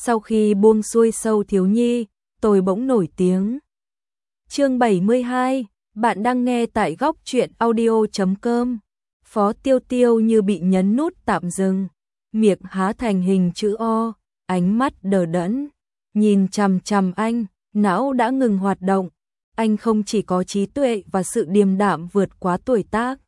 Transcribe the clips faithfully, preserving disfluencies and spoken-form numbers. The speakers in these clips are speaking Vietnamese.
Sau khi buông xuôi Sâu thiếu nhi, tôi bỗng nổi tiếng. Chương bảy mươi hai, bạn đang nghe tại góc truyện audio chấm com. Phó Tiêu Tiêu như bị nhấn nút tạm dừng, miệng há thành hình chữ O, ánh mắt đờ đẫn, nhìn chằm chằm anh, não đã ngừng hoạt động. Anh không chỉ có trí tuệ và sự điềm đạm vượt quá tuổi tác,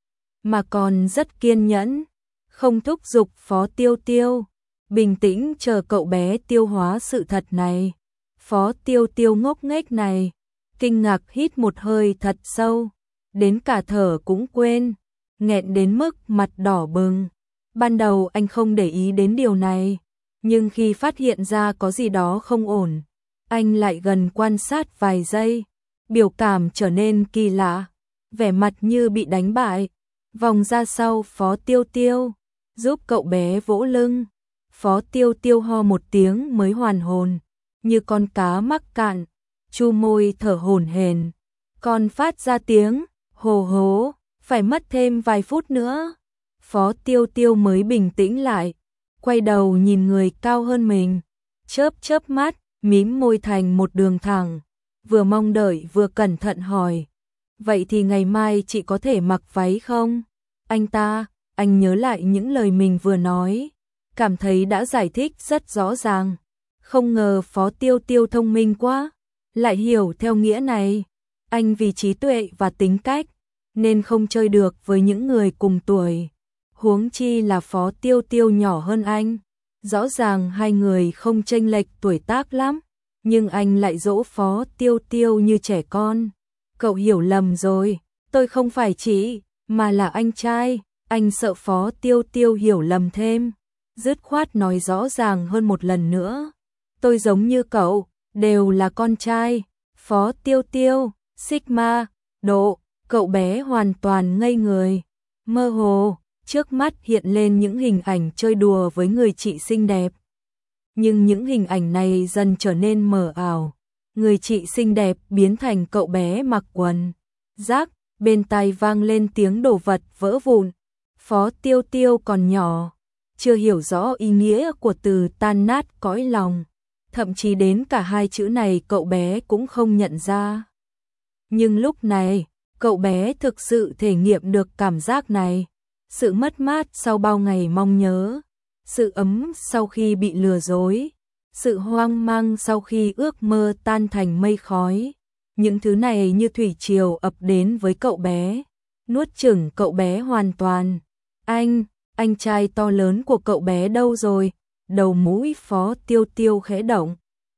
mà còn rất kiên nhẫn, không thúc giục Phó Tiêu Tiêu, bình tĩnh chờ cậu bé tiêu hóa sự thật này. Phó Tiêu Tiêu ngốc nghếch này, kinh ngạc hít một hơi thật sâu, đến cả thở cũng quên, nghẹn đến mức mặt đỏ bừng. Ban đầu anh không để ý đến điều này, nhưng khi phát hiện ra có gì đó không ổn, anh lại gần quan sát vài giây, biểu cảm trở nên kỳ lạ, vẻ mặt như bị đánh bại. Vòng ra sau Phó Tiêu Tiêu, giúp cậu bé vỗ lưng. Phó Tiêu Tiêu ho một tiếng mới hoàn hồn, như con cá mắc cạn, chu môi thở hổn hển, còn phát ra tiếng hồ hố, phải mất thêm vài phút nữa. Phó Tiêu Tiêu mới bình tĩnh lại, quay đầu nhìn người cao hơn mình, chớp chớp mắt, mím môi thành một đường thẳng, vừa mong đợi vừa cẩn thận hỏi, vậy thì ngày mai chị có thể mặc váy không? Anh ta, anh nhớ lại những lời mình vừa nói, cảm thấy đã giải thích rất rõ ràng, không ngờ Phó Tiêu Tiêu thông minh quá, lại hiểu theo nghĩa này. Anh vì trí tuệ và tính cách, nên không chơi được với những người cùng tuổi, huống chi là Phó Tiêu Tiêu nhỏ hơn anh. Rõ ràng hai người không chênh lệch tuổi tác lắm, nhưng anh lại dỗ Phó Tiêu Tiêu như trẻ con. Cậu hiểu lầm rồi, tôi không phải chị, mà là anh trai. Anh sợ Phó Tiêu Tiêu hiểu lầm thêm, dứt khoát nói rõ ràng hơn một lần nữa. Tôi giống như cậu, đều là con trai. Phó Tiêu Tiêu, Sigma, độ, cậu bé hoàn toàn ngây người. Mơ hồ, trước mắt hiện lên những hình ảnh chơi đùa với người chị xinh đẹp. Nhưng những hình ảnh này dần trở nên mờ ảo. Người chị xinh đẹp biến thành cậu bé mặc quần. Rác, bên tai vang lên tiếng đồ vật vỡ vụn. Phó Tiêu Tiêu còn nhỏ, chưa hiểu rõ ý nghĩa của từ tan nát cõi lòng. Thậm chí đến cả hai chữ này cậu bé cũng không nhận ra. Nhưng lúc này, cậu bé thực sự thể nghiệm được cảm giác này. Sự mất mát sau bao ngày mong nhớ, sự ấm sau khi bị lừa dối, sự hoang mang sau khi ước mơ tan thành mây khói. Những thứ này như thủy triều ập đến với cậu bé, nuốt chửng cậu bé hoàn toàn. Anh, anh trai to lớn của cậu bé đâu rồi? Đầu mũi Phó Tiêu Tiêu khẽ động.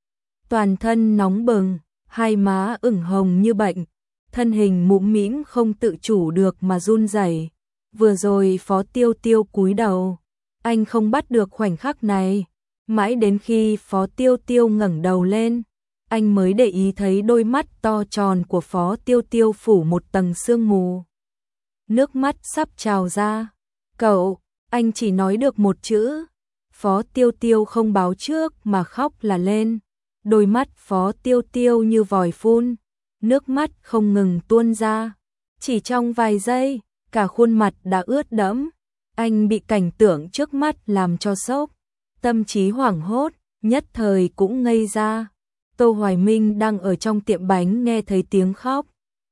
Toàn thân nóng bừng, hai má ửng hồng như bệnh, thân hình mũm mĩm không tự chủ được mà run rẩy. Vừa rồi Phó Tiêu Tiêu cúi đầu, anh không bắt được khoảnh khắc này, mãi đến khi Phó Tiêu Tiêu ngẩng đầu lên, anh mới để ý thấy đôi mắt to tròn của Phó Tiêu Tiêu phủ một tầng sương mù. Nước mắt sắp trào ra. Cậu, anh chỉ nói được một chữ. Phó Tiêu Tiêu không báo trước mà khóc là lên. Đôi mắt Phó Tiêu Tiêu như vòi phun, nước mắt không ngừng tuôn ra. Chỉ trong vài giây, cả khuôn mặt đã ướt đẫm. Anh bị cảnh tượng trước mắt làm cho sốc, tâm trí hoảng hốt, nhất thời cũng ngây ra. Tô Hoài Minh đang ở trong tiệm bánh nghe thấy tiếng khóc,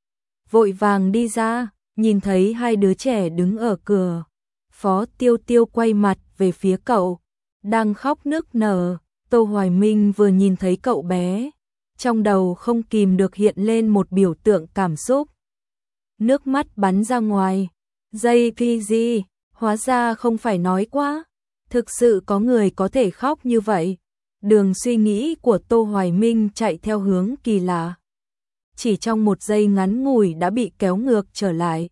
vội vàng đi ra, nhìn thấy hai đứa trẻ đứng ở cửa. Phó Tiêu Tiêu quay mặt về phía cậu, đang khóc nức nở. Tô Hoài Minh vừa nhìn thấy cậu bé, trong đầu không kìm được hiện lên một biểu tượng cảm xúc. Nước mắt bắn ra ngoài. Dây pê giê, hóa ra không phải nói quá. Thực sự có người có thể khóc như vậy. Đường suy nghĩ của Tô Hoài Minh chạy theo hướng kỳ lạ. Chỉ trong một giây ngắn ngủi đã bị kéo ngược trở lại.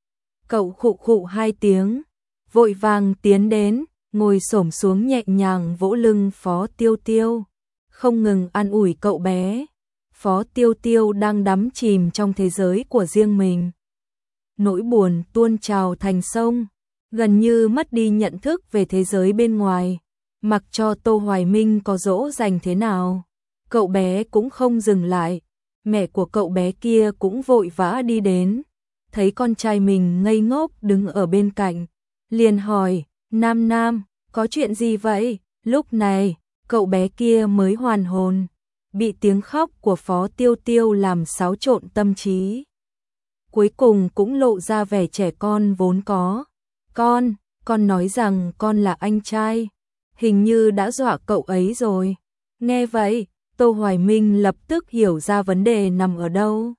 Cậu khụ khụ hai tiếng, vội vàng tiến đến, ngồi xổm xuống nhẹ nhàng vỗ lưng Phó Tiêu Tiêu, không ngừng an ủi cậu bé. Phó Tiêu Tiêu đang đắm chìm trong thế giới của riêng mình. Nỗi buồn tuôn trào thành sông, gần như mất đi nhận thức về thế giới bên ngoài. Mặc cho Tô Hoài Minh có dỗ dành thế nào, cậu bé cũng không dừng lại. Mẹ của cậu bé kia cũng vội vã đi đến, thấy con trai mình ngây ngốc đứng ở bên cạnh, liền hỏi, Nam Nam, có chuyện gì vậy? Lúc này, cậu bé kia mới hoàn hồn, bị tiếng khóc của Phó Tiêu Tiêu làm xáo trộn tâm trí. Cuối cùng cũng lộ ra vẻ trẻ con vốn có. Con, con nói rằng con là anh trai, hình như đã dọa cậu ấy rồi. Nghe vậy, Tô Hoài Minh lập tức hiểu ra vấn đề nằm ở đâu.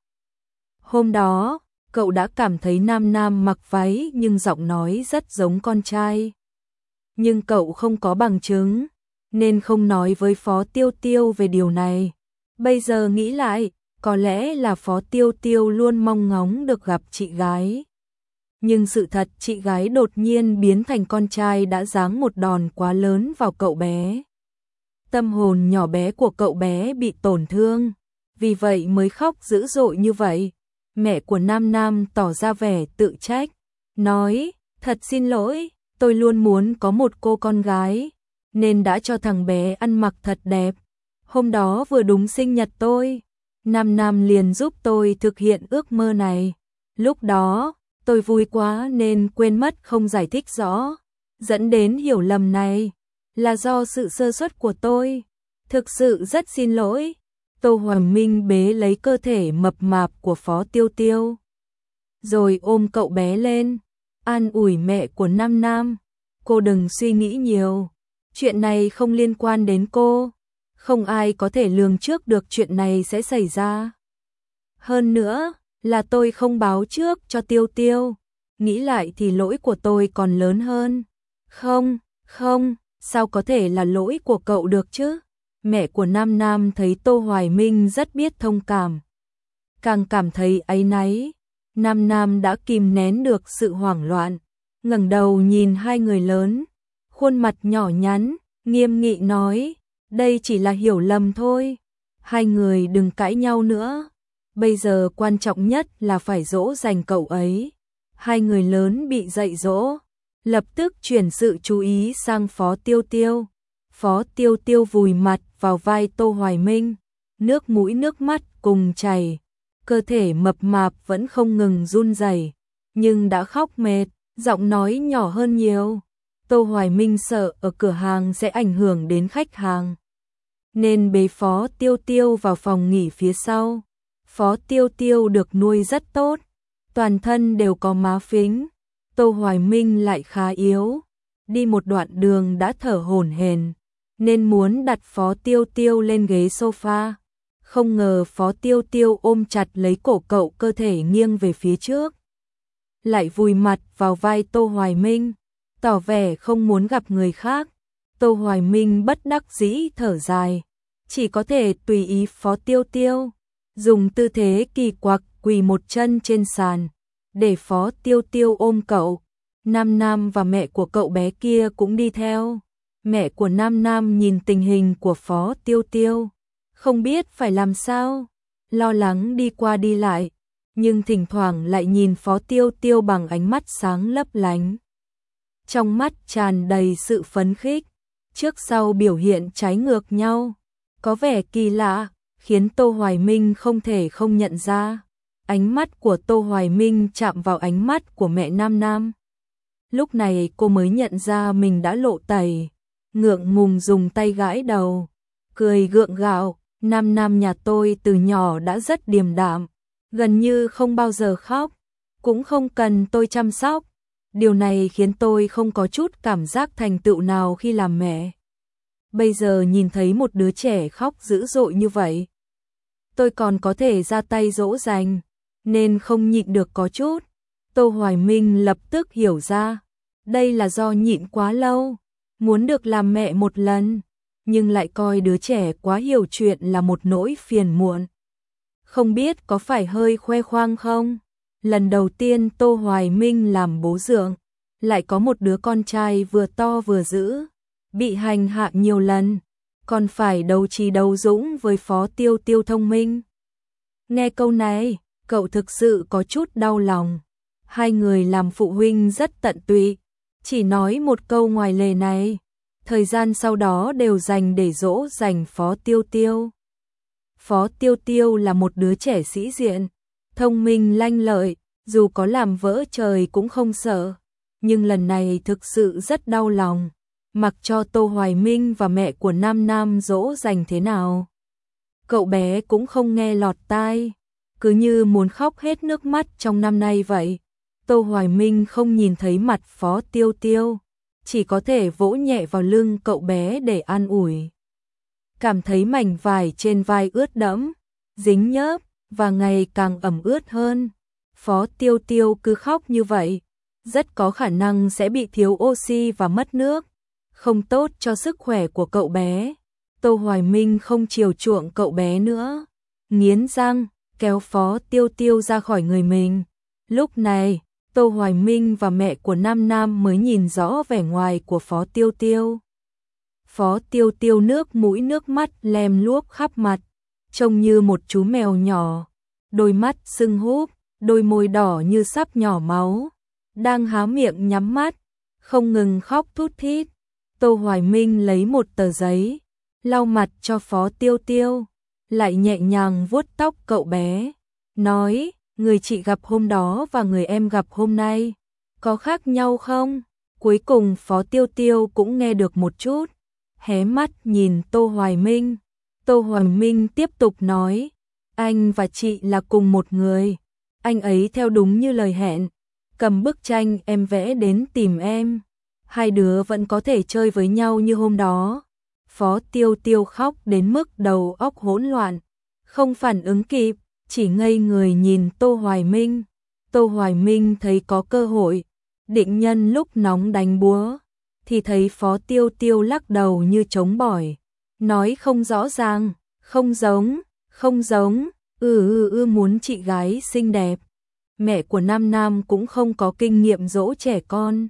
Hôm đó, cậu đã cảm thấy Nam Nam mặc váy nhưng giọng nói rất giống con trai. Nhưng cậu không có bằng chứng, nên không nói với Phó Tiêu Tiêu về điều này. Bây giờ nghĩ lại, có lẽ là Phó Tiêu Tiêu luôn mong ngóng được gặp chị gái. Nhưng sự thật chị gái đột nhiên biến thành con trai đã giáng một đòn quá lớn vào cậu bé. Tâm hồn nhỏ bé của cậu bé bị tổn thương, vì vậy mới khóc dữ dội như vậy. Mẹ của Nam Nam tỏ ra vẻ tự trách, nói, thật xin lỗi, tôi luôn muốn có một cô con gái, nên đã cho thằng bé ăn mặc thật đẹp. Hôm đó vừa đúng sinh nhật tôi, Nam Nam liền giúp tôi thực hiện ước mơ này. Lúc đó, tôi vui quá nên quên mất không giải thích rõ, dẫn đến hiểu lầm này là do sự sơ suất của tôi. Thực sự rất xin lỗi. Tô Hoài Minh bế lấy cơ thể mập mạp của Phó Tiêu Tiêu, rồi ôm cậu bé lên, an ủi mẹ của Nam Nam. Cô đừng suy nghĩ nhiều, chuyện này không liên quan đến cô, không ai có thể lường trước được chuyện này sẽ xảy ra. Hơn nữa, là tôi không báo trước cho Tiêu Tiêu, nghĩ lại thì lỗi của tôi còn lớn hơn. Không, không, sao có thể là lỗi của cậu được chứ? Mẹ của Nam Nam thấy Tô Hoài Minh rất biết thông cảm, càng cảm thấy áy náy. Nam Nam đã kìm nén được sự hoảng loạn, ngẩng đầu nhìn hai người lớn, khuôn mặt nhỏ nhắn, nghiêm nghị nói, đây chỉ là hiểu lầm thôi, hai người đừng cãi nhau nữa, bây giờ quan trọng nhất là phải dỗ dành cậu ấy. Hai người lớn bị dạy dỗ, lập tức chuyển sự chú ý sang Phó Tiêu Tiêu. Phó Tiêu Tiêu vùi mặt vào vai Tô Hoài Minh, nước mũi nước mắt cùng chảy, cơ thể mập mạp vẫn không ngừng run rẩy, nhưng đã khóc mệt, giọng nói nhỏ hơn nhiều. Tô Hoài Minh sợ ở cửa hàng sẽ ảnh hưởng đến khách hàng, nên bế Phó Tiêu Tiêu vào phòng nghỉ phía sau. Phó Tiêu Tiêu được nuôi rất tốt, toàn thân đều có má phính. Tô Hoài Minh lại khá yếu, đi một đoạn đường đã thở hổn hển, nên muốn đặt Phó Tiêu Tiêu lên ghế sofa. Không ngờ Phó Tiêu Tiêu ôm chặt lấy cổ cậu, cơ thể nghiêng về phía trước, lại vùi mặt vào vai Tô Hoài Minh, tỏ vẻ không muốn gặp người khác. Tô Hoài Minh bất đắc dĩ thở dài, chỉ có thể tùy ý Phó Tiêu Tiêu, dùng tư thế kỳ quặc quỳ một chân trên sàn, để Phó Tiêu Tiêu ôm cậu. Nam Nam và mẹ của cậu bé kia cũng đi theo. Mẹ của Nam Nam nhìn tình hình của Phó Tiêu Tiêu, không biết phải làm sao, lo lắng đi qua đi lại, nhưng thỉnh thoảng lại nhìn Phó Tiêu Tiêu bằng ánh mắt sáng lấp lánh. Trong mắt tràn đầy sự phấn khích, trước sau biểu hiện trái ngược nhau, có vẻ kỳ lạ, khiến Tô Hoài Minh không thể không nhận ra. Ánh mắt của Tô Hoài Minh chạm vào ánh mắt của mẹ Nam Nam. Lúc này cô mới nhận ra mình đã lộ tẩy, ngượng ngùng dùng tay gãi đầu, cười gượng gạo. Nam Nam nhà tôi từ nhỏ đã rất điềm đạm, gần như không bao giờ khóc, cũng không cần tôi chăm sóc. Điều này khiến tôi không có chút cảm giác thành tựu nào khi làm mẹ. Bây giờ nhìn thấy một đứa trẻ khóc dữ dội như vậy, tôi còn có thể ra tay dỗ dành, nên không nhịn được có chút. Tô Hoài Minh lập tức hiểu ra, đây là do nhịn quá lâu, muốn được làm mẹ một lần, nhưng lại coi đứa trẻ quá hiểu chuyện là một nỗi phiền muộn. Không biết có phải hơi khoe khoang không? Lần đầu tiên Tô Hoài Minh làm bố dượng, lại có một đứa con trai vừa to vừa dữ, bị hành hạ nhiều lần, còn phải đấu trí đấu dũng với Phó Tiêu Tiêu thông minh. Nghe câu này, cậu thực sự có chút đau lòng. Hai người làm phụ huynh rất tận tụy, chỉ nói một câu ngoài lề này, thời gian sau đó đều dành để dỗ dành Phó Tiêu Tiêu. Phó Tiêu Tiêu là một đứa trẻ sĩ diện, thông minh lanh lợi, dù có làm vỡ trời cũng không sợ, nhưng lần này thực sự rất đau lòng. mặc cho Tô Hoài Minh và mẹ của Nam Nam dỗ dành thế nào. Cậu bé cũng không nghe lọt tai, cứ như muốn khóc hết nước mắt trong năm nay vậy. Tô Hoài Minh không nhìn thấy mặt Phó Tiêu Tiêu, chỉ có thể vỗ nhẹ vào lưng cậu bé để an ủi. Cảm thấy mảnh vải trên vai ướt đẫm, dính nhớp và ngày càng ẩm ướt hơn. Phó Tiêu Tiêu cứ khóc như vậy, rất có khả năng sẽ bị thiếu oxy và mất nước, không tốt cho sức khỏe của cậu bé. Tô Hoài Minh không chiều chuộng cậu bé nữa, nghiến răng, kéo Phó Tiêu Tiêu ra khỏi người mình. Lúc này, Tô Hoài Minh và mẹ của Nam Nam mới nhìn rõ vẻ ngoài của Phó Tiêu Tiêu. Phó Tiêu Tiêu nước mũi nước mắt lem luốc khắp mặt, trông như một chú mèo nhỏ, đôi mắt sưng húp, đôi môi đỏ như sắp nhỏ máu, đang há miệng nhắm mắt, không ngừng khóc thút thít. Tô Hoài Minh lấy một tờ giấy, lau mặt cho Phó Tiêu Tiêu, lại nhẹ nhàng vuốt tóc cậu bé, nói, người chị gặp hôm đó và người em gặp hôm nay, có khác nhau không? Cuối cùng Phó Tiêu Tiêu cũng nghe được một chút, hé mắt nhìn Tô Hoài Minh. Tô Hoài Minh tiếp tục nói, anh và chị là cùng một người, anh ấy theo đúng như lời hẹn, cầm bức tranh em vẽ đến tìm em, hai đứa vẫn có thể chơi với nhau như hôm đó. Phó Tiêu Tiêu khóc đến mức đầu óc hỗn loạn, không phản ứng kịp, chỉ ngây người nhìn Tô Hoài Minh. Tô Hoài Minh thấy có cơ hội, định nhân lúc nóng đánh búa, thì thấy Phó Tiêu Tiêu lắc đầu như trống bỏi, nói không rõ ràng, không giống, không giống, ừ ừ ừ muốn chị gái xinh đẹp. Mẹ của Nam Nam cũng không có kinh nghiệm dỗ trẻ con,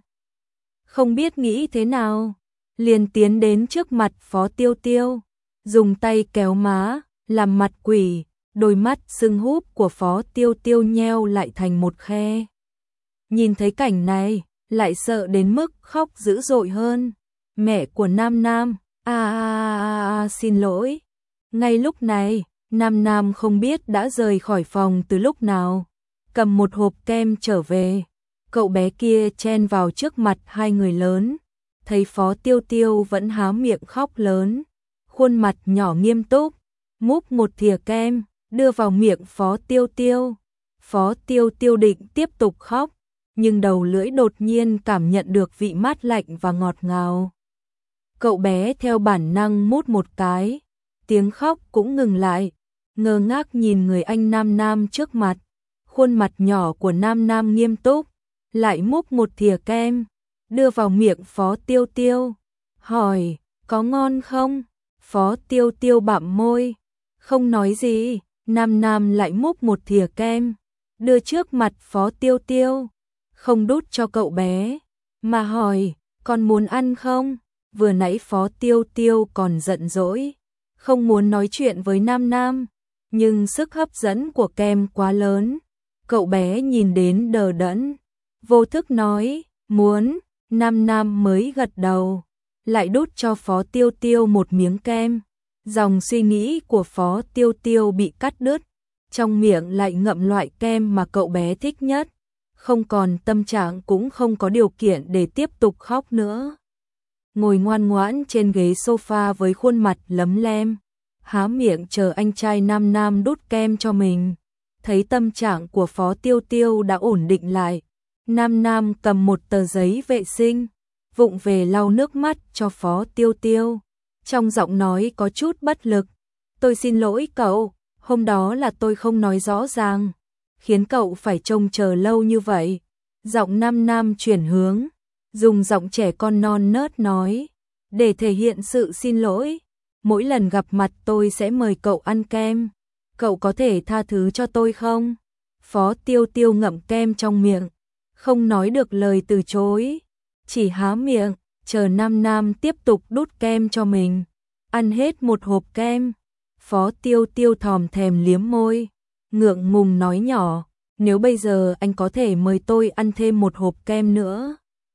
không biết nghĩ thế nào, liền tiến đến trước mặt Phó Tiêu Tiêu, dùng tay kéo má, làm mặt quỷ, đôi mắt sưng húp của Phó Tiêu Tiêu nheo lại thành một khe. Nhìn thấy cảnh này, lại sợ đến mức khóc dữ dội hơn. Mẹ của Nam Nam, a a a a xin lỗi. Ngay lúc này, Nam Nam không biết đã rời khỏi phòng từ lúc nào, cầm một hộp kem trở về. Cậu bé kia chen vào trước mặt hai người lớn, thấy Phó Tiêu Tiêu vẫn há miệng khóc lớn, khuôn mặt nhỏ nghiêm túc, múc một thìa kem, đưa vào miệng Phó Tiêu Tiêu. Phó Tiêu Tiêu định tiếp tục khóc, nhưng đầu lưỡi đột nhiên cảm nhận được vị mát lạnh và ngọt ngào. Cậu bé theo bản năng mút một cái, tiếng khóc cũng ngừng lại, ngơ ngác nhìn người anh Nam Nam trước mặt. Khuôn mặt nhỏ của Nam Nam nghiêm túc, lại múc một thìa kem, đưa vào miệng Phó Tiêu Tiêu, hỏi, có ngon không? Phó Tiêu Tiêu bặm môi, không nói gì. Nam Nam lại múc một thìa kem, đưa trước mặt Phó Tiêu Tiêu, không đút cho cậu bé, mà hỏi, con muốn ăn không? Vừa nãy Phó Tiêu Tiêu còn giận dỗi, không muốn nói chuyện với Nam Nam, nhưng sức hấp dẫn của kem quá lớn, cậu bé nhìn đến đờ đẫn, vô thức nói, muốn. Nam Nam mới gật đầu, lại đút cho Phó Tiêu Tiêu một miếng kem. Dòng suy nghĩ của Phó Tiêu Tiêu bị cắt đứt, trong miệng lại ngậm loại kem mà cậu bé thích nhất, không còn tâm trạng cũng không có điều kiện để tiếp tục khóc nữa. Ngồi ngoan ngoãn trên ghế sofa với khuôn mặt lấm lem, há miệng chờ anh trai Nam Nam đút kem cho mình. Thấy tâm trạng của Phó Tiêu Tiêu đã ổn định lại, Nam Nam cầm một tờ giấy vệ sinh, vụng về lau nước mắt cho Phó Tiêu Tiêu. Trong giọng nói có chút bất lực, tôi xin lỗi cậu, hôm đó là tôi không nói rõ ràng, khiến cậu phải trông chờ lâu như vậy. Giọng Nam Nam chuyển hướng, dùng giọng trẻ con non nớt nói, để thể hiện sự xin lỗi, mỗi lần gặp mặt tôi sẽ mời cậu ăn kem, cậu có thể tha thứ cho tôi không? Phó Tiêu Tiêu ngậm kem trong miệng, không nói được lời từ chối, chỉ há miệng, chờ Nam Nam tiếp tục đút kem cho mình. Ăn hết một hộp kem, Phó Tiêu Tiêu thòm thèm liếm môi, ngượng ngùng nói nhỏ, nếu bây giờ anh có thể mời tôi ăn thêm một hộp kem nữa,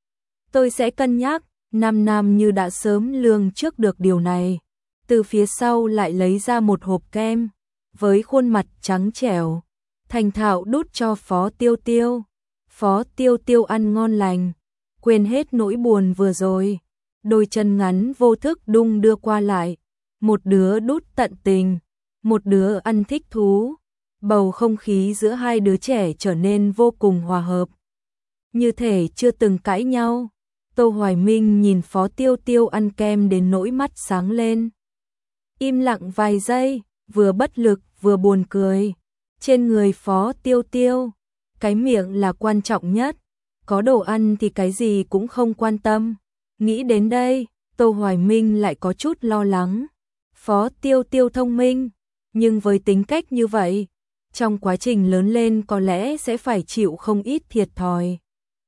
tôi sẽ cân nhắc. Nam Nam như đã sớm lường trước được điều này, từ phía sau lại lấy ra một hộp kem, với khuôn mặt trắng trẻo, thành thạo đút cho Phó Tiêu Tiêu. Phó Tiêu Tiêu ăn ngon lành, quên hết nỗi buồn vừa rồi, đôi chân ngắn vô thức đung đưa qua lại, một đứa đút tận tình, một đứa ăn thích thú. Bầu không khí giữa hai đứa trẻ trở nên vô cùng hòa hợp, như thể chưa từng cãi nhau. Tô Hoài Minh nhìn Phó Tiêu Tiêu ăn kem đến nỗi mắt sáng lên. Im lặng vài giây, vừa bất lực vừa buồn cười. Trên người Phó Tiêu Tiêu, cái miệng là quan trọng nhất, có đồ ăn thì cái gì cũng không quan tâm. Nghĩ đến đây, Tô Hoài Minh lại có chút lo lắng. Phó Tiêu Tiêu thông minh, nhưng với tính cách như vậy, trong quá trình lớn lên có lẽ sẽ phải chịu không ít thiệt thòi.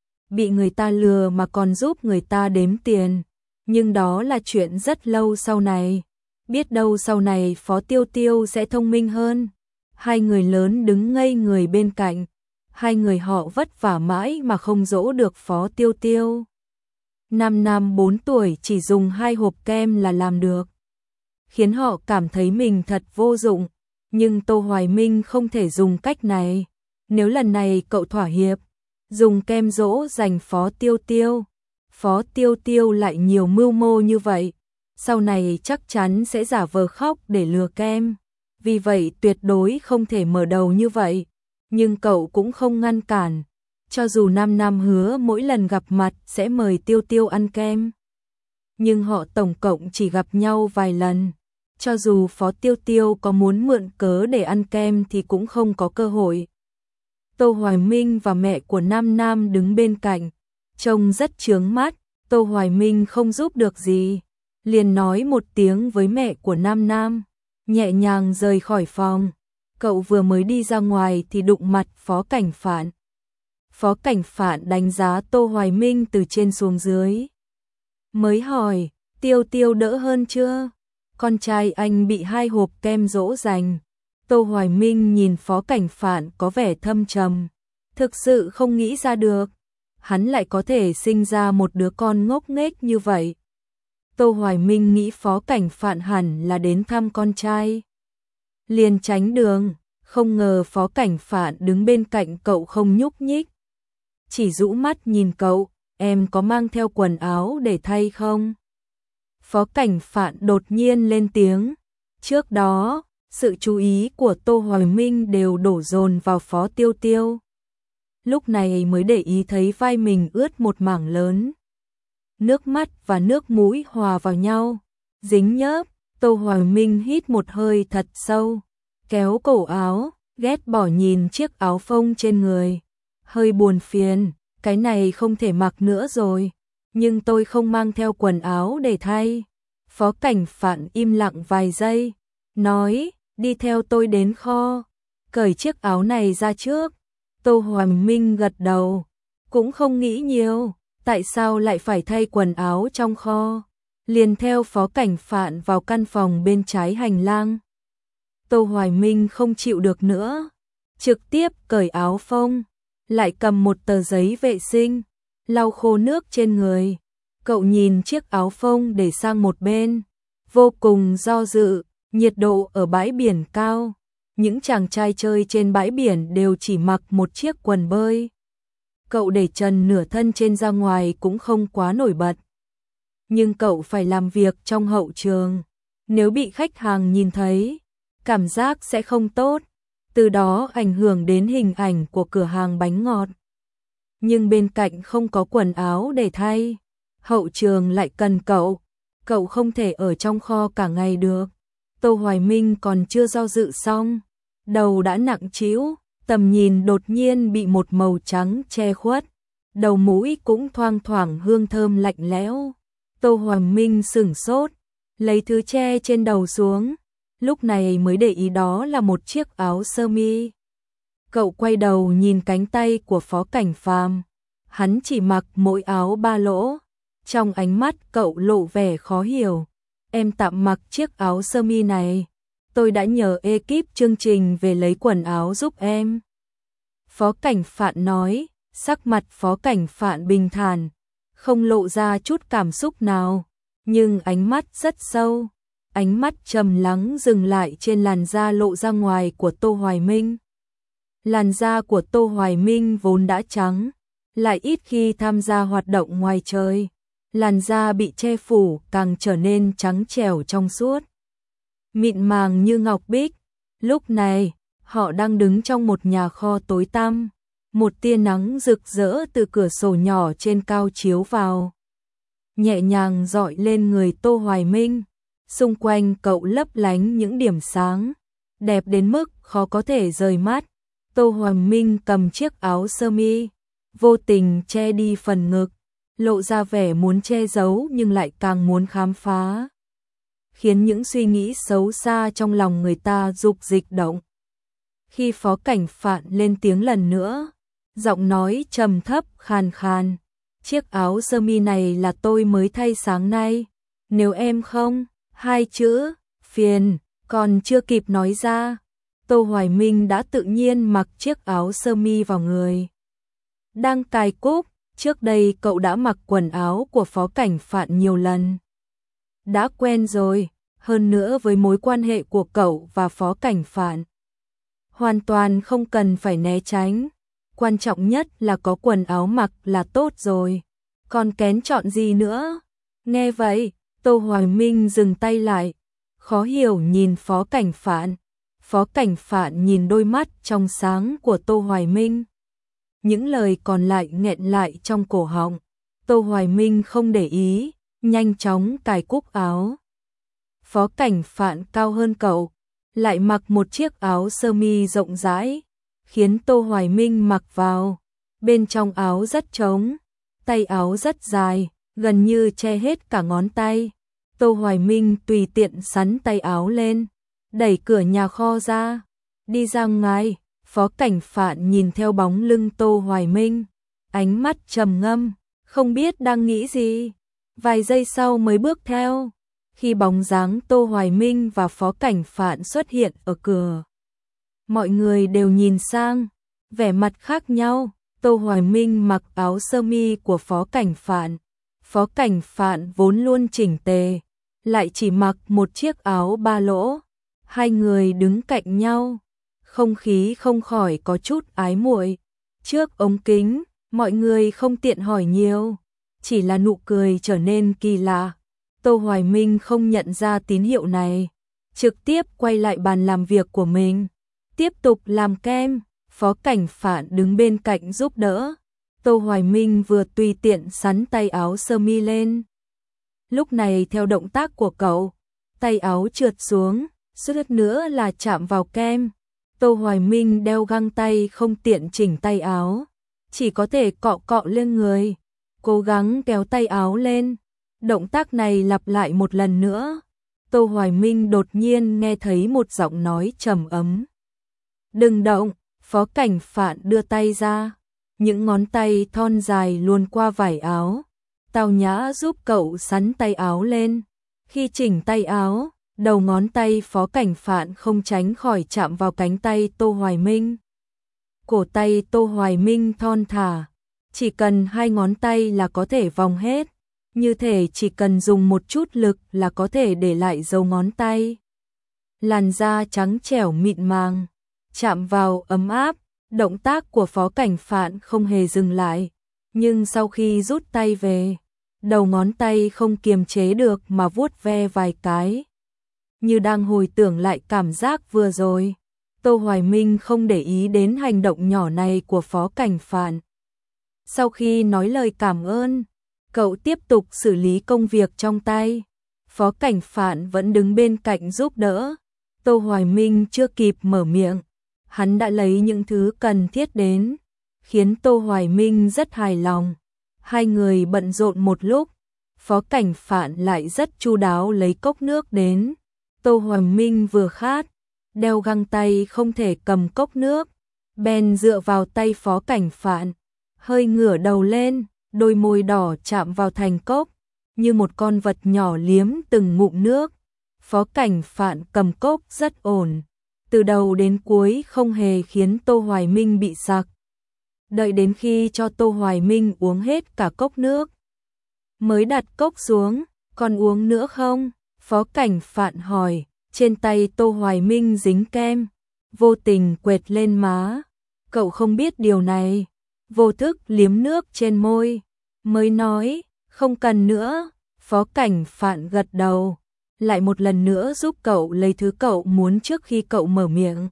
Bị người ta lừa mà còn giúp người ta đếm tiền, nhưng đó là chuyện rất lâu sau này. Biết đâu sau này Phó Tiêu Tiêu sẽ thông minh hơn. Hai người lớn đứng ngây người bên cạnh, hai người họ vất vả mãi mà không dỗ được Phó Tiêu Tiêu. Nam Nam bốn tuổi chỉ dùng hai hộp kem là làm được, khiến họ cảm thấy mình thật vô dụng. Nhưng Tô Hoài Minh không thể dùng cách này. Nếu lần này cậu thỏa hiệp, dùng kem dỗ dành Phó Tiêu Tiêu, Phó Tiêu Tiêu lại nhiều mưu mô như vậy, sau này chắc chắn sẽ giả vờ khóc để lừa kem. Vì vậy tuyệt đối không thể mở đầu như vậy. Nhưng cậu cũng không ngăn cản, cho dù Nam Nam hứa mỗi lần gặp mặt sẽ mời Tiêu Tiêu ăn kem. Nhưng họ tổng cộng chỉ gặp nhau vài lần. Cho dù Phó Tiêu Tiêu có muốn mượn cớ để ăn kem thì cũng không có cơ hội. Tô Hoài Minh và mẹ của Nam Nam đứng bên cạnh, trông rất chướng mắt. Tô Hoài Minh không giúp được gì, liền nói một tiếng với mẹ của Nam Nam, nhẹ nhàng rời khỏi phòng. Cậu vừa mới đi ra ngoài thì đụng mặt Phó Cảnh Phạn. Phó Cảnh Phạn đánh giá Tô Hoài Minh từ trên xuống dưới, mới hỏi, Tiêu Tiêu đỡ hơn chưa? Con trai anh bị hai hộp kem dỗ dành. Tô Hoài Minh nhìn Phó Cảnh Phạn có vẻ thâm trầm, thực sự không nghĩ ra được, hắn lại có thể sinh ra một đứa con ngốc nghếch như vậy. Tô Hoài Minh nghĩ Phó Cảnh Phạn hẳn là đến thăm con trai, liền tránh đường, không ngờ Phó Cảnh Phạn đứng bên cạnh cậu không nhúc nhích, chỉ rũ mắt nhìn cậu, em có mang theo quần áo để thay không? Phó Cảnh Phạn đột nhiên lên tiếng. Trước đó, sự chú ý của Tô Hoài Minh đều đổ dồn vào Phó Tiêu Tiêu. Lúc này mới để ý thấy vai mình ướt một mảng lớn. Nước mắt và nước mũi hòa vào nhau, dính nhớp. Tô Hoài Minh hít một hơi thật sâu, kéo cổ áo, ghét bỏ nhìn chiếc áo phông trên người. Hơi buồn phiền, cái này không thể mặc nữa rồi, nhưng tôi không mang theo quần áo để thay. Phó Cảnh Phạn im lặng vài giây, nói, đi theo tôi đến kho, cởi chiếc áo này ra trước. Tô Hoài Minh gật đầu, cũng không nghĩ nhiều, tại sao lại phải thay quần áo trong kho, liền theo Phó Cảnh Phạn vào căn phòng bên trái hành lang. Tô Hoài Minh không chịu được nữa, trực tiếp cởi áo phông, lại cầm một tờ giấy vệ sinh, lau khô nước trên người. Cậu nhìn chiếc áo phông để sang một bên, vô cùng do dự. Nhiệt độ ở bãi biển cao, những chàng trai chơi trên bãi biển đều chỉ mặc một chiếc quần bơi. Cậu để trần nửa thân trên ra ngoài cũng không quá nổi bật. Nhưng cậu phải làm việc trong hậu trường, nếu bị khách hàng nhìn thấy, cảm giác sẽ không tốt, từ đó ảnh hưởng đến hình ảnh của cửa hàng bánh ngọt. Nhưng bên cạnh không có quần áo để thay, hậu trường lại cần cậu, cậu không thể ở trong kho cả ngày được. Tô Hoài Minh còn chưa do dự xong, đầu đã nặng trĩu, tầm nhìn đột nhiên bị một màu trắng che khuất, đầu mũi cũng thoang thoảng hương thơm lạnh lẽo. Tô Hoài Minh sửng sốt, lấy thứ che trên đầu xuống, lúc này mới để ý đó là một chiếc áo sơ mi. Cậu quay đầu nhìn cánh tay của Phó Cảnh Phàm, hắn chỉ mặc mỗi áo ba lỗ, trong ánh mắt cậu lộ vẻ khó hiểu. Em tạm mặc chiếc áo sơ mi này, tôi đã nhờ ekip chương trình về lấy quần áo giúp em. Phó Cảnh Phạn nói, sắc mặt Phó Cảnh Phạn bình thản, không lộ ra chút cảm xúc nào, nhưng ánh mắt rất sâu, ánh mắt trầm lắng dừng lại trên làn da lộ ra ngoài của Tô Hoài Minh. Làn da của Tô Hoài Minh vốn đã trắng, lại ít khi tham gia hoạt động ngoài trời, làn da bị che phủ càng trở nên trắng trẻo trong suốt, mịn màng như ngọc bích. Lúc này, họ đang đứng trong một nhà kho tối tăm, một tia nắng rực rỡ từ cửa sổ nhỏ trên cao chiếu vào, nhẹ nhàng rọi lên người Tô Hoài Minh. Xung quanh cậu lấp lánh những điểm sáng, đẹp đến mức khó có thể rời mắt. Tô Hoài Minh cầm chiếc áo sơ mi, vô tình che đi phần ngực, lộ ra vẻ muốn che giấu nhưng lại càng muốn khám phá, khiến những suy nghĩ xấu xa trong lòng người ta dục dịch động. Khi Phó Cảnh Phạn lên tiếng lần nữa, giọng nói trầm thấp khàn khàn, chiếc áo sơ mi này là tôi mới thay sáng nay, nếu em không, hai chữ, phiền, còn chưa kịp nói ra, Tô Hoài Minh đã tự nhiên mặc chiếc áo sơ mi vào người. Đang cài cúc, trước đây cậu đã mặc quần áo của Phó Cảnh Phạn nhiều lần. Đã quen rồi, hơn nữa với mối quan hệ của cậu và Phó Cảnh Phạn, hoàn toàn không cần phải né tránh. Quan trọng nhất là có quần áo mặc là tốt rồi, còn kén chọn gì nữa. Nghe vậy, Tô Hoài Minh dừng tay lại, khó hiểu nhìn Phó Cảnh Phạn. Phó Cảnh Phạn nhìn đôi mắt trong sáng của Tô Hoài Minh, những lời còn lại nghẹn lại trong cổ họng. Tô Hoài Minh không để ý, nhanh chóng cài cúc áo. Phó Cảnh Phạn cao hơn cậu, lại mặc một chiếc áo sơ mi rộng rãi, khiến Tô Hoài Minh mặc vào. Bên trong áo rất trống, tay áo rất dài, gần như che hết cả ngón tay. Tô Hoài Minh tùy tiện xắn tay áo lên, đẩy cửa nhà kho ra, đi ra ngoài. Phó Cảnh Phạn nhìn theo bóng lưng Tô Hoài Minh, ánh mắt trầm ngâm, không biết đang nghĩ gì. Vài giây sau mới bước theo. Khi bóng dáng Tô Hoài Minh và Phó Cảnh Phạn xuất hiện ở cửa, mọi người đều nhìn sang, vẻ mặt khác nhau. Tô Hoài Minh mặc áo sơ mi của Phó Cảnh Phạn, Phó Cảnh Phạn vốn luôn chỉnh tề, lại chỉ mặc một chiếc áo ba lỗ. Hai người đứng cạnh nhau, không khí không khỏi có chút ái muội. Trước ống kính, mọi người không tiện hỏi nhiều, chỉ là nụ cười trở nên kỳ lạ. Tô Hoài Minh không nhận ra tín hiệu này, trực tiếp quay lại bàn làm việc của mình, tiếp tục làm kem. Phó Cảnh Phạn đứng bên cạnh giúp đỡ. Tô Hoài Minh vừa tùy tiện xắn tay áo sơ mi lên. Lúc này theo động tác của cậu, tay áo trượt xuống, suýt nữa là chạm vào kem. Tô Hoài Minh đeo găng tay không tiện chỉnh tay áo, chỉ có thể cọ cọ lên người, cố gắng kéo tay áo lên. Động tác này lặp lại một lần nữa. Tô Hoài Minh đột nhiên nghe thấy một giọng nói trầm ấm. Đừng động. Phó Cảnh Phạn đưa tay ra, những ngón tay thon dài luồn qua vải áo, tao nhã giúp cậu xắn tay áo lên. Khi chỉnh tay áo, đầu ngón tay Phó Cảnh Phạn không tránh khỏi chạm vào cánh tay Tô Hoài Minh. Cổ tay Tô Hoài Minh thon thả, chỉ cần hai ngón tay là có thể vòng hết, như thể chỉ cần dùng một chút lực là có thể để lại dấu ngón tay. Làn da trắng trẻo mịn màng, chạm vào ấm áp. Động tác của Phó Cảnh Phạn không hề dừng lại, nhưng sau khi rút tay về, đầu ngón tay không kiềm chế được mà vuốt ve vài cái, như đang hồi tưởng lại cảm giác vừa rồi. Tô Hoài Minh không để ý đến hành động nhỏ này của Phó Cảnh Phạn. Sau khi nói lời cảm ơn, cậu tiếp tục xử lý công việc trong tay. Phó Cảnh Phạn vẫn đứng bên cạnh giúp đỡ. Tô Hoài Minh chưa kịp mở miệng, hắn đã lấy những thứ cần thiết đến, khiến Tô Hoài Minh rất hài lòng. Hai người bận rộn một lúc, Phó Cảnh Phạn lại rất chu đáo lấy cốc nước đến. Tô Hoài Minh vừa khát, đeo găng tay không thể cầm cốc nước, bèn dựa vào tay Phó Cảnh Phạn, hơi ngửa đầu lên, đôi môi đỏ chạm vào thành cốc, như một con vật nhỏ liếm từng ngụm nước. Phó Cảnh Phạn cầm cốc rất ổn, từ đầu đến cuối không hề khiến Tô Hoài Minh bị sặc. Đợi đến khi cho Tô Hoài Minh uống hết cả cốc nước, mới đặt cốc xuống. Còn uống nữa không? Phó Cảnh Phạn hỏi. Trên tay Tô Hoài Minh dính kem, vô tình quệt lên má. Cậu không biết điều này, vô thức liếm nước trên môi, mới nói, Không cần nữa, Phó Cảnh Phạn gật đầu, lại một lần nữa giúp cậu lấy thứ cậu muốn trước khi cậu mở miệng.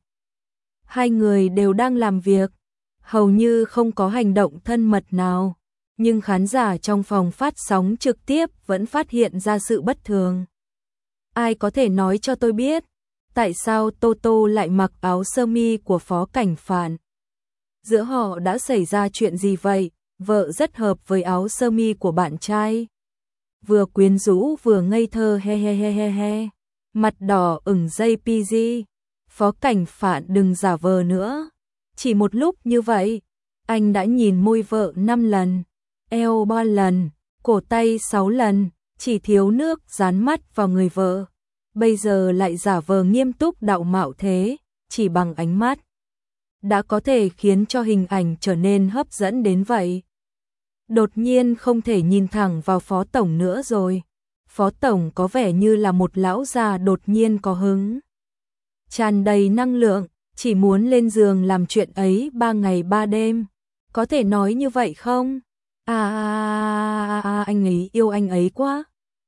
Hai người đều đang làm việc, hầu như không có hành động thân mật nào, nhưng khán giả trong phòng phát sóng trực tiếp vẫn phát hiện ra sự bất thường. Ai có thể nói cho tôi biết, tại sao Toto lại mặc áo sơ mi của Phó Cảnh Phạn? Giữa họ đã xảy ra chuyện gì vậy? Vợ rất hợp với áo sơ mi của bạn trai. Vừa quyến rũ vừa ngây thơ he he he he he. Mặt đỏ ửng dây pê giê. Phó Cảnh Phạn đừng giả vờ nữa. Chỉ một lúc như vậy, anh đã nhìn môi vợ năm lần, eo ba lần, cổ tay sáu lần, chỉ thiếu nước dán mắt vào người vợ. Bây giờ lại giả vờ nghiêm túc đạo mạo thế, chỉ bằng ánh mắt đã có thể khiến cho hình ảnh trở nên hấp dẫn đến vậy. Đột nhiên không thể nhìn thẳng vào Phó Tổng nữa rồi. Phó Tổng có vẻ như là một lão già đột nhiên có hứng, tràn đầy năng lượng, chỉ muốn lên giường làm chuyện ấy ba ngày ba đêm. Có thể nói như vậy không? À, à, à, à anh ấy yêu anh ấy quá.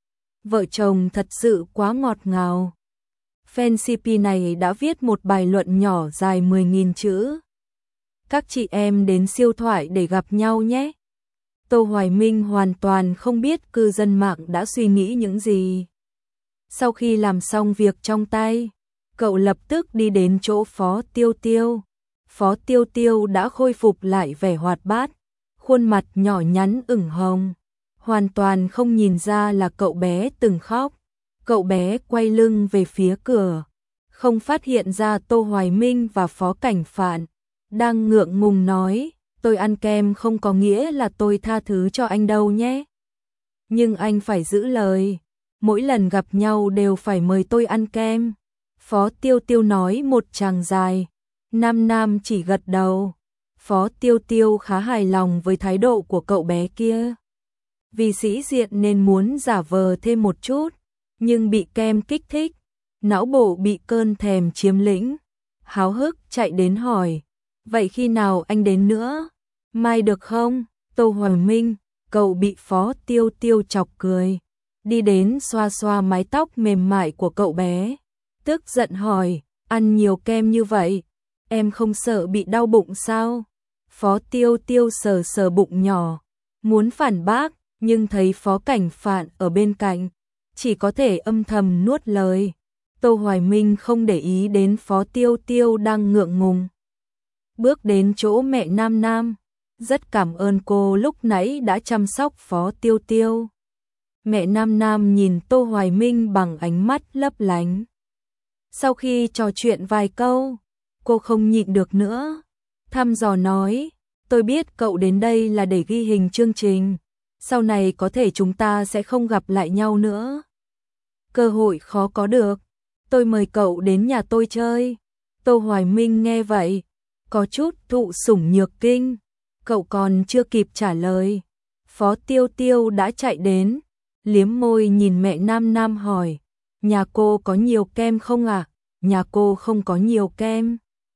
Vợ chồng thật sự quá ngọt ngào. Fan xê pê này đã viết một bài luận nhỏ dài mười nghìn chữ. Các chị em đến siêu thoại để gặp nhau nhé. Tô Hoài Minh hoàn toàn không biết cư dân mạng đã suy nghĩ những gì. Sau khi làm xong việc trong tay, cậu lập tức đi đến chỗ Phó Tiêu Tiêu. Phó Tiêu Tiêu đã khôi phục lại vẻ hoạt bát, khuôn mặt nhỏ nhắn ửng hồng, hoàn toàn không nhìn ra là cậu bé từng khóc. Cậu bé quay lưng về phía cửa, không phát hiện ra Tô Hoài Minh và Phó Cảnh Phạn đang ngượng ngùng nói, tôi ăn kem không có nghĩa là tôi tha thứ cho anh đâu nhé. Nhưng anh phải giữ lời, mỗi lần gặp nhau đều phải mời tôi ăn kem. Phó Tiêu Tiêu nói một tràng dài, Nam Nam chỉ gật đầu. Phó Tiêu Tiêu khá hài lòng với thái độ của cậu bé kia. Vì sĩ diện nên muốn giả vờ thêm một chút, nhưng bị kem kích thích, não bộ bị cơn thèm chiếm lĩnh. Háo hức chạy đến hỏi, vậy khi nào anh đến nữa? Mai được không? Tô Hoài Minh, cậu bị Phó Tiêu Tiêu chọc cười, đi đến xoa xoa mái tóc mềm mại của cậu bé, tức giận hỏi, ăn nhiều kem như vậy, em không sợ bị đau bụng sao? Phó Tiêu Tiêu sờ sờ bụng nhỏ, muốn phản bác, nhưng thấy Phó Cảnh Phạn ở bên cạnh, chỉ có thể âm thầm nuốt lời. Tô Hoài Minh không để ý đến Phó Tiêu Tiêu đang ngượng ngùng, bước đến chỗ mẹ Nam Nam, rất cảm ơn cô lúc nãy đã chăm sóc Phó Tiêu Tiêu. Mẹ Nam Nam nhìn Tô Hoài Minh bằng ánh mắt lấp lánh. Sau khi trò chuyện vài câu, cô không nhịn được nữa, thăm dò nói, tôi biết cậu đến đây là để ghi hình chương trình, sau này có thể chúng ta sẽ không gặp lại nhau nữa. Cơ hội khó có được, tôi mời cậu đến nhà tôi chơi. Tô Hoài Minh nghe vậy, có chút thụ sủng nhược kinh, cậu còn chưa kịp trả lời, Phó Tiêu Tiêu đã chạy đến, liếm môi nhìn mẹ Nam Nam hỏi, nhà cô có nhiều kem không ạ? À? Nhà cô không có nhiều kem.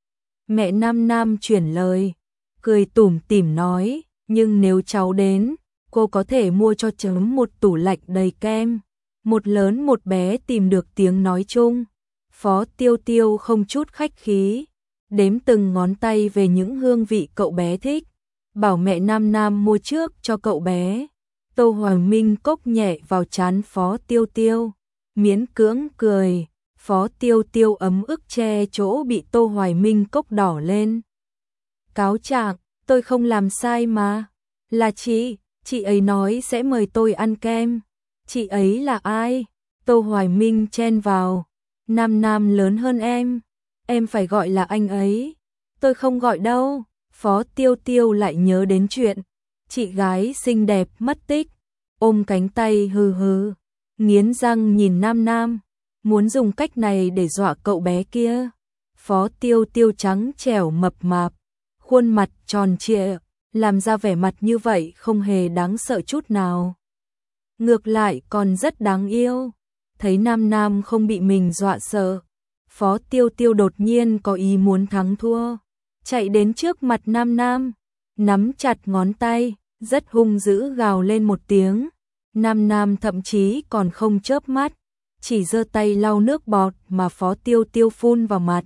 Mẹ Nam Nam chuyển lời, cười tủm tỉm nói, nhưng nếu cháu đến, cô có thể mua cho chấm một tủ lạnh đầy kem. Một lớn một bé tìm được tiếng nói chung. Phó Tiêu Tiêu không chút khách khí, đếm từng ngón tay về những hương vị cậu bé thích, bảo mẹ Nam Nam mua trước cho cậu bé. Tô Hoài Minh cốc nhẹ vào trán Phó Tiêu Tiêu, miễn cưỡng cười. Phó Tiêu Tiêu ấm ức che chỗ bị Tô Hoài Minh cốc đỏ lên. Cáo trạng, tôi không làm sai mà. Là chị, chị ấy nói sẽ mời tôi ăn kem. Chị ấy là ai? Tô Hoài Minh chen vào. Nam Nam lớn hơn em, em phải gọi là anh ấy. Tôi không gọi đâu. Phó Tiêu Tiêu lại nhớ đến chuyện chị gái xinh đẹp mất tích, ôm cánh tay hừ hừ, nghiến răng nhìn Nam Nam, muốn dùng cách này để dọa cậu bé kia. Phó Tiêu Tiêu trắng trẻo mập mạp, khuôn mặt tròn trịa, làm ra vẻ mặt như vậy không hề đáng sợ chút nào. Ngược lại còn rất đáng yêu. Thấy Nam Nam không bị mình dọa sợ, Phó Tiêu Tiêu đột nhiên có ý muốn thắng thua, chạy đến trước mặt Nam Nam, nắm chặt ngón tay, rất hung dữ gào lên một tiếng, Nam Nam thậm chí còn không chớp mắt, chỉ giơ tay lau nước bọt mà Phó Tiêu Tiêu phun vào mặt.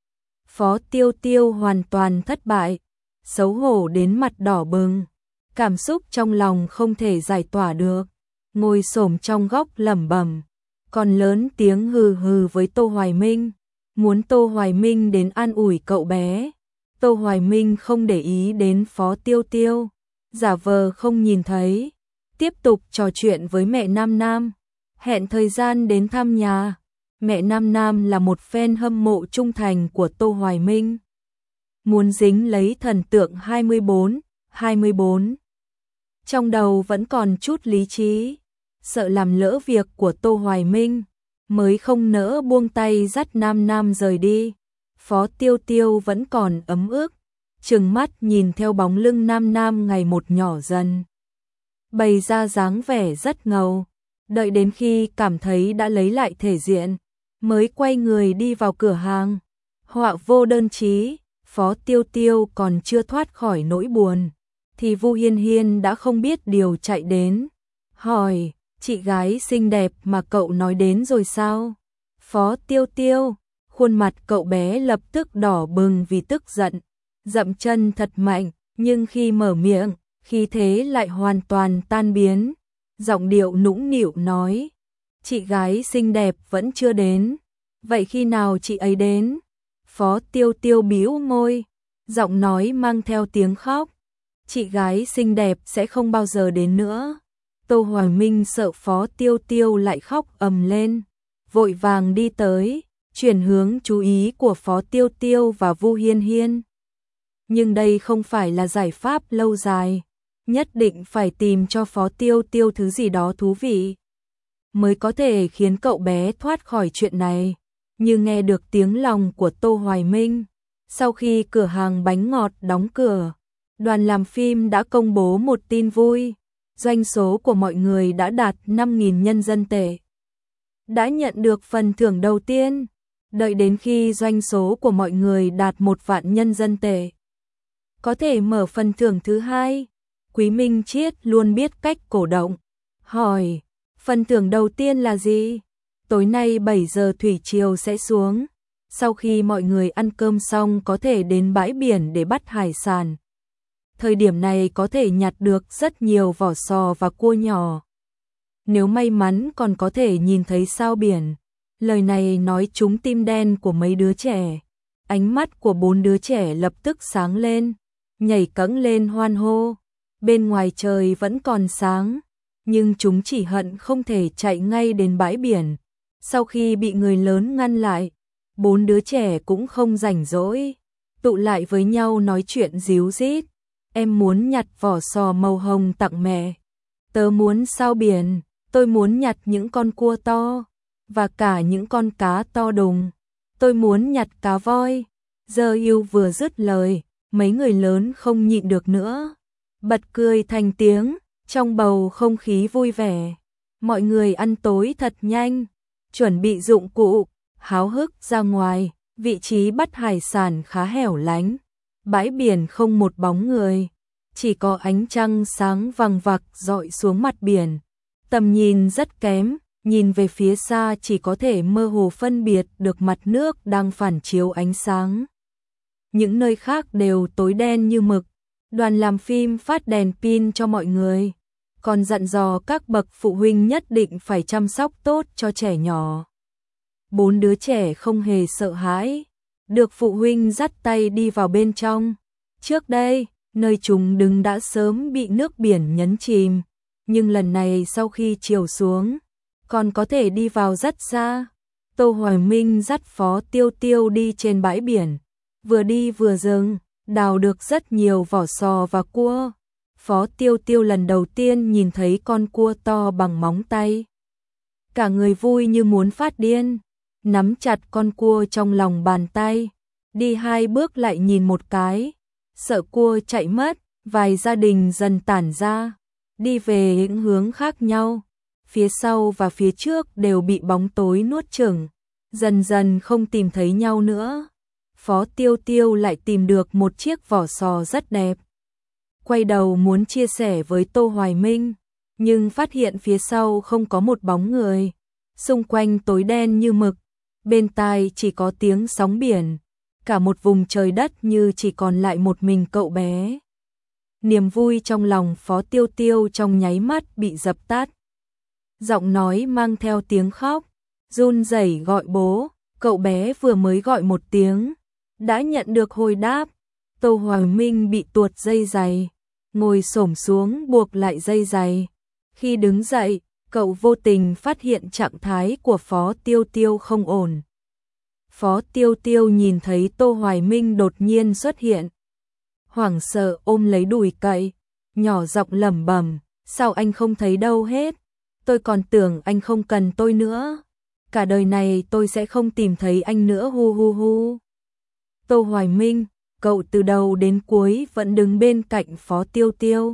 Phó Tiêu Tiêu hoàn toàn thất bại, xấu hổ đến mặt đỏ bừng, cảm xúc trong lòng không thể giải tỏa được, ngồi xổm trong góc lẩm bẩm, còn lớn tiếng hừ hừ với Tô Hoài Minh, muốn Tô Hoài Minh đến an ủi cậu bé. Tô Hoài Minh không để ý đến Phó Tiêu Tiêu, giả vờ không nhìn thấy, tiếp tục trò chuyện với mẹ Nam Nam, hẹn thời gian đến thăm nhà. Mẹ Nam Nam là một fan hâm mộ trung thành của Tô Hoài Minh, muốn dính lấy thần tượng hai mươi bốn, hai mươi bốn. Trong đầu vẫn còn chút lý trí, sợ làm lỡ việc của Tô Hoài Minh, mới không nỡ buông tay dắt Nam Nam rời đi. Phó Tiêu Tiêu vẫn còn ấm ức, trừng mắt nhìn theo bóng lưng Nam Nam ngày một nhỏ dần, bày ra dáng vẻ rất ngầu, đợi đến khi cảm thấy đã lấy lại thể diện, mới quay người đi vào cửa hàng. Họa vô đơn chí, Phó Tiêu Tiêu còn chưa thoát khỏi nỗi buồn, thì Vu Hiên Hiên đã không biết điều chạy đến, hỏi, chị gái xinh đẹp mà cậu nói đến rồi sao? Phó Tiêu Tiêu, khuôn mặt cậu bé lập tức đỏ bừng vì tức giận, dậm chân thật mạnh, nhưng khi mở miệng, khí thế lại hoàn toàn tan biến, giọng điệu nũng nịu nói, chị gái xinh đẹp vẫn chưa đến, vậy khi nào chị ấy đến? Phó Tiêu Tiêu bĩu môi, giọng nói mang theo tiếng khóc, chị gái xinh đẹp sẽ không bao giờ đến nữa. Tô Hoài Minh sợ Phó Tiêu Tiêu lại khóc ầm lên, vội vàng đi tới, chuyển hướng chú ý của Phó Tiêu Tiêu và Vu Hiên Hiên. Nhưng đây không phải là giải pháp lâu dài, nhất định phải tìm cho Phó Tiêu Tiêu thứ gì đó thú vị, mới có thể khiến cậu bé thoát khỏi chuyện này. Như nghe được tiếng lòng của Tô Hoài Minh, sau khi cửa hàng bánh ngọt đóng cửa, đoàn làm phim đã công bố một tin vui, doanh số của mọi người đã đạt năm nghìn nhân dân tệ. Đã nhận được phần thưởng đầu tiên, đợi đến khi doanh số của mọi người đạt một vạn nhân dân tệ, có thể mở phần thưởng thứ hai. Quý Minh Chiết luôn biết cách cổ động, hỏi, phần thưởng đầu tiên là gì? Tối nay bảy giờ thủy triều sẽ xuống, sau khi mọi người ăn cơm xong có thể đến bãi biển để bắt hải sản. Thời điểm này có thể nhặt được rất nhiều vỏ sò và cua nhỏ. Nếu may mắn còn có thể nhìn thấy sao biển. Lời này nói trúng tim đen của mấy đứa trẻ. Ánh mắt của bốn đứa trẻ lập tức sáng lên, nhảy cẫng lên hoan hô. Bên ngoài trời vẫn còn sáng, nhưng chúng chỉ hận không thể chạy ngay đến bãi biển. Sau khi bị người lớn ngăn lại, bốn đứa trẻ cũng không rảnh rỗi, tụ lại với nhau nói chuyện díu dít. Em muốn nhặt vỏ sò màu hồng tặng mẹ. Tớ muốn sao biển, tôi muốn nhặt những con cua to, và cả những con cá to đùng. Tôi muốn nhặt cá voi. Giờ yêu vừa dứt lời, mấy người lớn không nhịn được nữa, bật cười thành tiếng, trong bầu không khí vui vẻ. Mọi người ăn tối thật nhanh, chuẩn bị dụng cụ, háo hức ra ngoài. Vị trí bắt hải sản khá hẻo lánh, bãi biển không một bóng người, chỉ có ánh trăng sáng vằng vặc rọi xuống mặt biển. Tầm nhìn rất kém, nhìn về phía xa chỉ có thể mơ hồ phân biệt được mặt nước đang phản chiếu ánh sáng. Những nơi khác đều tối đen như mực. Đoàn làm phim phát đèn pin cho mọi người, còn dặn dò các bậc phụ huynh nhất định phải chăm sóc tốt cho trẻ nhỏ. Bốn đứa trẻ không hề sợ hãi, được phụ huynh dắt tay đi vào bên trong. Trước đây, nơi chúng đứng đã sớm bị nước biển nhấn chìm, nhưng lần này sau khi chiều xuống, còn có thể đi vào rất xa. Tô Hoài Minh dắt Phó Tiêu Tiêu đi trên bãi biển, vừa đi vừa dừng, đào được rất nhiều vỏ sò và cua. Phó Tiêu Tiêu lần đầu tiên nhìn thấy con cua to bằng móng tay. Cả người vui như muốn phát điên, nắm chặt con cua trong lòng bàn tay, đi hai bước lại nhìn một cái, sợ cua chạy mất. Vài gia đình dần tản ra, đi về những hướng khác nhau, phía sau và phía trước đều bị bóng tối nuốt chửng, dần dần không tìm thấy nhau nữa. Phó Tiêu Tiêu lại tìm được một chiếc vỏ sò rất đẹp, quay đầu muốn chia sẻ với Tô Hoài Minh, nhưng phát hiện phía sau không có một bóng người, xung quanh tối đen như mực, bên tai chỉ có tiếng sóng biển, cả một vùng trời đất như chỉ còn lại một mình cậu bé. Niềm vui trong lòng Phó Tiêu Tiêu trong nháy mắt bị dập tắt. Giọng nói mang theo tiếng khóc, run rẩy gọi bố, cậu bé vừa mới gọi một tiếng, đã nhận được hồi đáp. Tô Hoài Minh bị tuột dây giày, ngồi xổm xuống buộc lại dây giày. Khi đứng dậy, cậu vô tình phát hiện trạng thái của Phó Tiêu Tiêu không ổn. Phó Tiêu Tiêu nhìn thấy Tô Hoài Minh đột nhiên xuất hiện, hoảng sợ ôm lấy đùi cậy, nhỏ giọng lẩm bẩm, sao anh không thấy đâu hết, tôi còn tưởng anh không cần tôi nữa, cả đời này tôi sẽ không tìm thấy anh nữa hu hu hu. Tô Hoài Minh, cậu từ đầu đến cuối vẫn đứng bên cạnh Phó Tiêu Tiêu,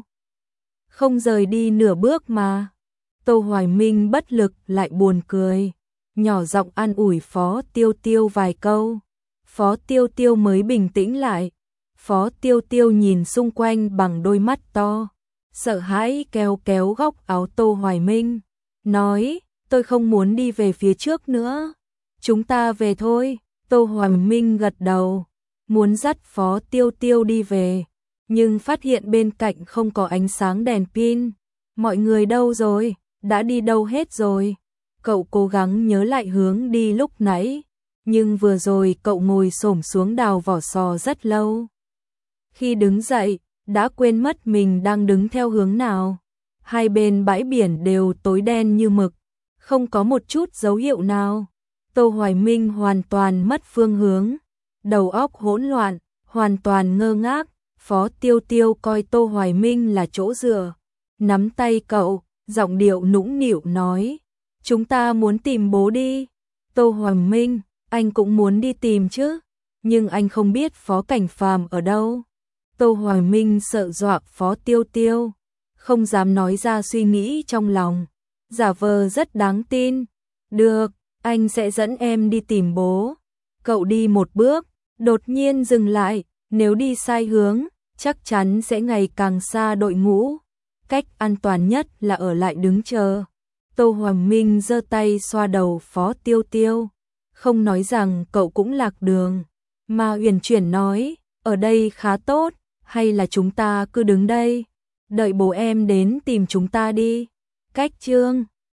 không rời đi nửa bước mà. Tô Hoài Minh bất lực lại buồn cười, nhỏ giọng an ủi Phó Tiêu Tiêu vài câu. Phó Tiêu Tiêu mới bình tĩnh lại. Phó Tiêu Tiêu nhìn xung quanh bằng đôi mắt to, sợ hãi kéo kéo góc áo Tô Hoài Minh, nói, tôi không muốn đi về phía trước nữa, chúng ta về thôi. Tô Hoài Minh gật đầu, muốn dắt Phó Tiêu Tiêu đi về, nhưng phát hiện bên cạnh không có ánh sáng đèn pin. Mọi người đâu rồi, đã đi đâu hết rồi? Cậu cố gắng nhớ lại hướng đi lúc nãy, nhưng vừa rồi cậu ngồi xổm xuống đào vỏ sò rất lâu. Khi đứng dậy, đã quên mất mình đang đứng theo hướng nào. Hai bên bãi biển đều tối đen như mực, không có một chút dấu hiệu nào. Tô Hoài Minh hoàn toàn mất phương hướng, đầu óc hỗn loạn, hoàn toàn ngơ ngác. Phó Tiêu Tiêu coi Tô Hoài Minh là chỗ dựa, nắm tay cậu, giọng điệu nũng nịu nói, chúng ta muốn tìm bố đi. Tô Hoài Minh, anh cũng muốn đi tìm chứ, nhưng anh không biết Phó Cảnh Phàm ở đâu. Tô Hoài Minh sợ dọa Phó Tiêu Tiêu, không dám nói ra suy nghĩ trong lòng, giả vờ rất đáng tin. Được, anh sẽ dẫn em đi tìm bố. Cậu đi một bước, đột nhiên dừng lại, nếu đi sai hướng, chắc chắn sẽ ngày càng xa đội ngũ. Cách an toàn nhất là ở lại đứng chờ. Tô Hoài Minh giơ tay xoa đầu Phó Tiêu Tiêu, không nói rằng cậu cũng lạc đường, mà uyển chuyển nói, ở đây khá tốt, hay là chúng ta cứ đứng đây, đợi bố em đến tìm chúng ta đi. Cách chương